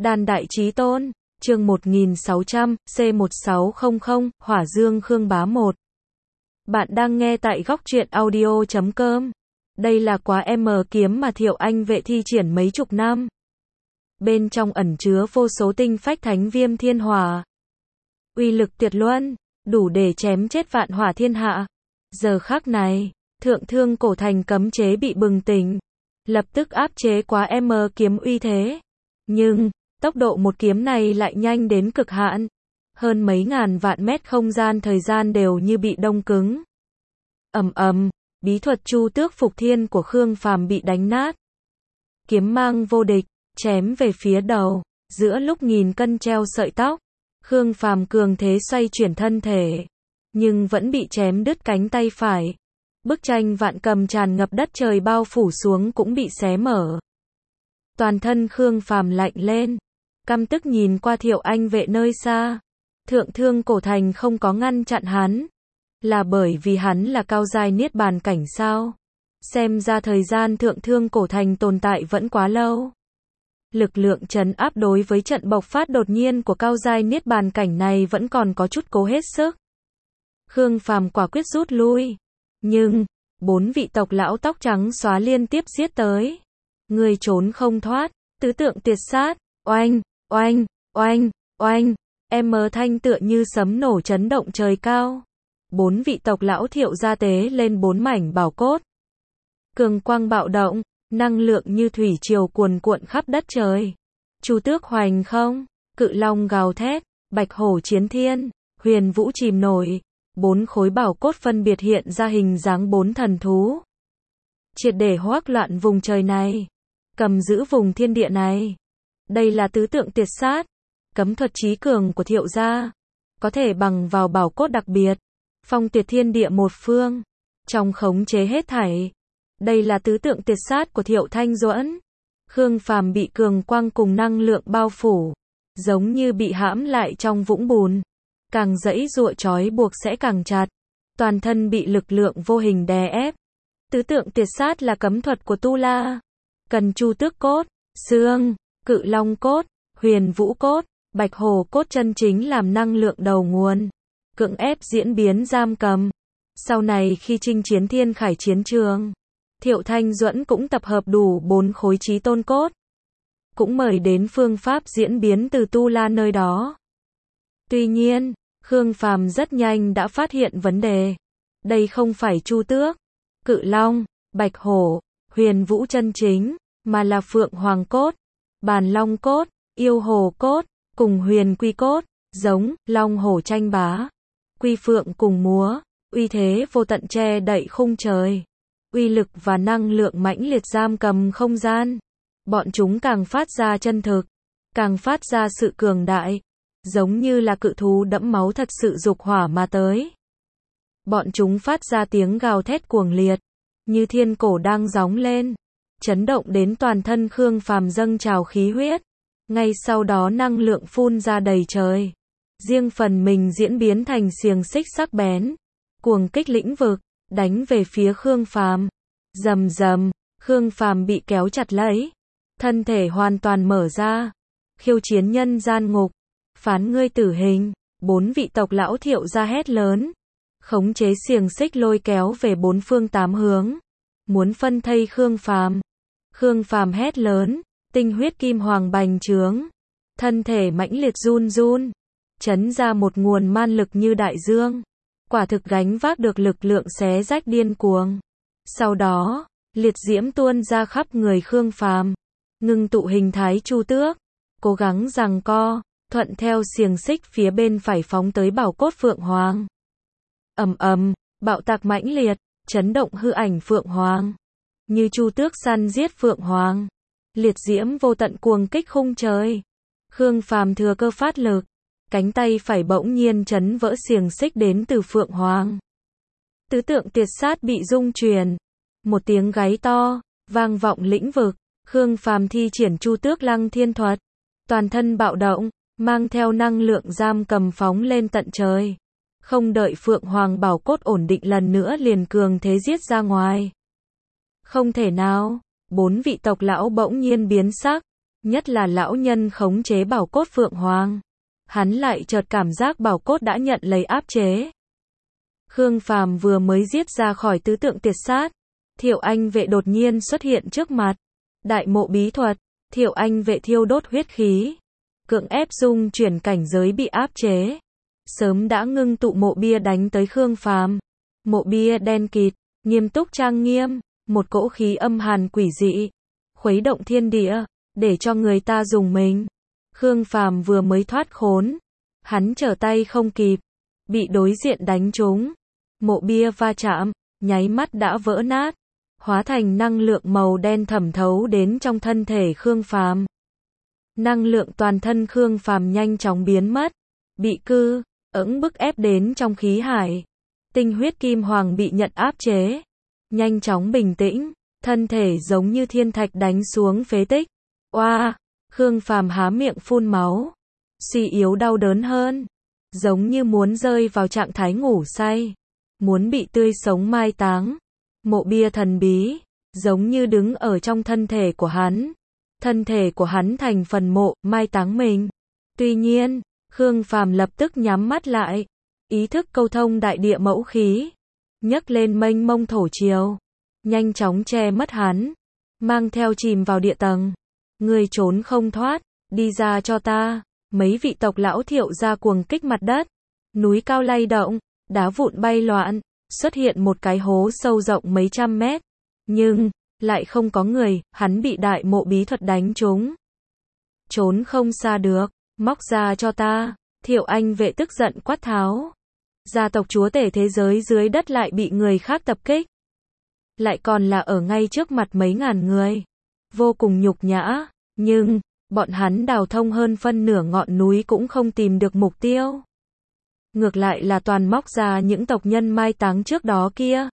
Đan Đại Chí Tôn, chương 1600, C1600, Hỏa Dương Khương Bá 1. Bạn đang nghe tại góc truyện audio.com. Đây là quá M kiếm mà Thiệu Anh vệ thi triển mấy chục năm. Bên trong ẩn chứa vô số tinh phách thánh viêm thiên hỏa. Uy lực tuyệt luân, đủ để chém chết vạn hỏa thiên hạ. Giờ khắc này, Thượng Thương Cổ Thành cấm chế bị bừng tỉnh, lập tức áp chế quá M kiếm uy thế. Nhưng, tốc độ một kiếm này lại nhanh đến cực hạn. Hơn mấy ngàn vạn mét không gian thời gian đều như bị đông cứng. Ầm ầm, bí thuật Chu Tước Phục Thiên của Khương Phàm bị đánh nát. Kiếm mang vô địch, chém về phía đầu, giữa lúc nghìn cân treo sợi tóc. Khương Phàm cường thế xoay chuyển thân thể, nhưng vẫn bị chém đứt cánh tay phải. Bức tranh vạn cầm tràn ngập đất trời bao phủ xuống cũng bị xé mở. Toàn thân Khương Phàm lạnh lên, căm tức nhìn qua Thiệu Anh vệ nơi xa. Thượng Thương Cổ Thành không có ngăn chặn hắn, là bởi vì hắn là cao giai niết bàn cảnh sao? Xem ra thời gian Thượng Thương Cổ Thành tồn tại vẫn quá lâu. Lực lượng trấn áp đối với trận bộc phát đột nhiên của cao giai niết bàn cảnh này vẫn còn có chút cố hết sức. Khương Phàm quả quyết rút lui, nhưng 4 vị tộc lão tóc trắng xóa liên tiếp giết tới. Người trốn không thoát, tứ tượng tuyệt sát, oanh, oanh, oanh, oanh, thanh tựa như sấm nổ chấn động trời cao. 4 vị tộc lão Thiệu gia tế lên 4 mảnh bảo cốt. Cường quang bạo động, năng lượng như thủy triều cuồn cuộn khắp đất trời. Chu Tước hoành không, Cự Long gào thét, Bạch Hổ chiến thiên, Huyền Vũ chìm nổi. 4 khối bảo cốt phân biệt hiện ra hình dáng 4 thần thú. Triệt để hoắc loạn vùng trời này, cầm giữ vùng thiên địa này. Đây là tứ tượng tuyệt sát, cấm thuật chí cường của Thiệu gia, có thể bằng vào bảo cốt đặc biệt, phong tuyệt thiên địa một phương, trong khống chế hết thảy. Đây là tứ tượng tuyệt sát của Thiệu Thanh Duẫn. Khương Phàm bị cường quang cùng năng lượng bao phủ, giống như bị hãm lại trong vũng bùn, càng giãy giụa trói buộc sẽ càng chặt, toàn thân bị lực lượng vô hình đè ép. Tứ tượng tuyệt sát là cấm thuật của Tu La, cần Chu Tước cốt, xương, Cự Long cốt, Huyền Vũ cốt, Bạch Hổ cốt chân chính làm năng lượng đầu nguồn, cưỡng ép diễn biến giam cầm. Sau này khi chinh chiến Thiên Khải chiến trường, Thiệu Thanh Duẫn cũng tập hợp đủ 4 khối chí tôn cốt, cũng mời đến phương pháp diễn biến từ Tu La nơi đó. Tuy nhiên, Khương Phàm rất nhanh đã phát hiện vấn đề. Đây không phải Chu Tước, Cự Long, Bạch Hổ, Huyền Vũ chân chính, mà là Phượng Hoàng cốt, Bàn Long cốt, Yêu Hồ cốt, cùng Huyền Quy cốt, giống Long Hổ tranh bá, Quy Phượng cùng múa, uy thế vô tận che đậy khung trời, uy lực và năng lượng mãnh liệt giam cầm không gian. Bọn chúng càng phát ra chân thực, càng phát ra sự cường đại, giống như là cự thú đẫm máu thật sự dục hỏa mà tới. Bọn chúng phát ra tiếng gào thét cuồng liệt, như thiên cổ đang gióng lên, chấn động đến toàn thân Khương Phàm dâng trào khí huyết. Ngay sau đó năng lượng phun ra đầy trời, riêng phần mình diễn biến thành xiềng xích sắc bén, cuồng kích lĩnh vực, đánh về phía Khương Phàm. Rầm rầm, Khương Phàm bị kéo chặt lấy, thân thể hoàn toàn mở ra, khiêu chiến nhân gian ngục, phán ngươi tử hình. 4 vị tộc lão Thiệu gia hét lớn, khống chế xiềng xích lôi kéo về 4 phương 8 hướng, muốn phân thây Khương Phàm. Khương Phàm hét lớn, tinh huyết kim hoàng bành trướng, thân thể mãnh liệt run run, chấn ra một nguồn man lực như đại dương, quả thực gánh vác được lực lượng xé rách điên cuồng. Sau đó, liệt diễm tuôn ra khắp người Khương Phàm, ngưng tụ hình thái Chu Tước, cố gắng giằng co, thuận theo xiềng xích phía bên phải phóng tới bảo cốt Phượng Hoàng. Ầm ầm, bạo tạc mãnh liệt, chấn động hư ảnh Phượng Hoàng, như Chu Tước săn giết Phượng Hoàng, liệt diễm vô tận cuồng kích khung trời. Khương Phàm thừa cơ phát lực, cánh tay phải bỗng nhiên chấn vỡ xiềng xích đến từ Phượng Hoàng. Tứ tượng tuyệt sát bị rung chuyển, một tiếng gáy to vang vọng lĩnh vực. Khương Phàm thi triển Chu Tước Lăng Thiên thuật, toàn thân bạo động, mang theo năng lượng giam cầm phóng lên tận trời. Không đợi Phượng Hoàng bảo cốt ổn định lần nữa liền cường thế giết ra ngoài. Không thể nào, 4 vị tộc lão bỗng nhiên biến sắc, Nhất là lão nhân khống chế bảo cốt Phượng Hoàng. Hắn lại chợt cảm giác bảo cốt đã nhận lấy áp chế. Khương Phàm vừa mới giết ra khỏi tứ tượng tiệt sát. Thiệu Anh vệ đột nhiên xuất hiện trước mặt. Đại mộ bí thuật, Thiệu Anh vệ thiêu đốt huyết khí. Cưỡng ép dung chuyển cảnh giới bị áp chế. Sớm đã ngưng tụ mộ bia đánh tới Khương Phàm. Mộ bia đen kịt, nghiêm túc trang nghiêm, một cỗ khí âm hàn quỷ dị, khuấy động thiên địa, để cho người ta rùng mình. Khương Phàm vừa mới thoát khốn, hắn trở tay không kịp, bị đối diện đánh trúng. Mộ bia va chạm, nháy mắt đã vỡ nát, hóa thành năng lượng màu đen thẩm thấu đến trong thân thể Khương Phàm. Năng lượng toàn thân Khương Phàm nhanh chóng biến mất, bị bức ép đến trong khí hải. Tinh huyết kim hoàng bị nhận áp chế, nhanh chóng bình tĩnh, thân thể giống như thiên thạch đánh xuống phế tích. Oa, Khương Phàm há miệng phun máu, suy yếu đau đớn hơn, giống như muốn rơi vào trạng thái ngủ say, muốn bị tươi sống mai táng. Mộ bia thần bí, giống như đứng ở trong thân thể của hắn. Thân thể của hắn thành phần mộ, mai táng mình. Tuy nhiên, Khương Phàm lập tức nhắm mắt lại, ý thức câu thông đại địa mẫu khí, nhấc lên mênh mông thổ triều, nhanh chóng che mất hắn, mang theo chìm vào địa tầng. Ngươi trốn không thoát, đi ra cho ta. Mấy vị tộc lão Thiệu ra cuồng kích mặt đất, núi cao lay động, đá vụn bay loạn, xuất hiện một cái hố sâu rộng mấy trăm mét, nhưng lại không có người. Hắn bị đại mộ bí thuật đánh trúng, trốn không xa được. Móc ra cho ta. Thiệu Anh vệ tức giận quát tháo. Gia tộc chúa tể thế giới dưới đất lại bị người khác tập kích, lại còn là ở ngay trước mặt mấy ngàn người, vô cùng nhục nhã. Nhưng bọn hắn đào thông hơn phân nửa ngọn núi cũng không tìm được mục tiêu, ngược lại là toàn móc ra những tộc nhân mai táng trước đó kia.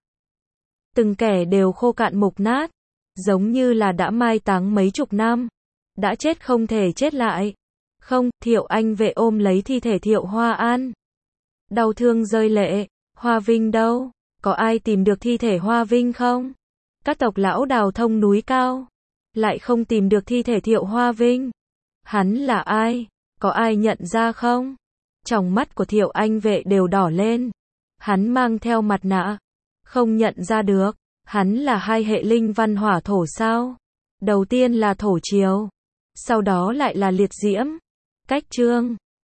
Từng kẻ đều khô cạn mục nát, giống như là đã mai táng mấy chục năm, đã chết không thể chết lại. Không, Thiệu Anh vệ ôm lấy thi thể Thiệu Hoa An, đau thương rơi lệ. Hoa Vinh đâu? Có ai tìm được thi thể Hoa Vinh không? Các tộc lão đào thông núi cao, lại không tìm được thi thể Thiệu Hoa Vinh. Hắn là ai? Có ai nhận ra không? Tròng mắt của Thiệu Anh vệ đều đỏ lên. Hắn mang theo mặt nạ, không nhận ra được. Hắn là hai hệ linh văn hỏa thổ sao? Đầu tiên là thổ triều, sau đó lại là liệt diễm. Cách chương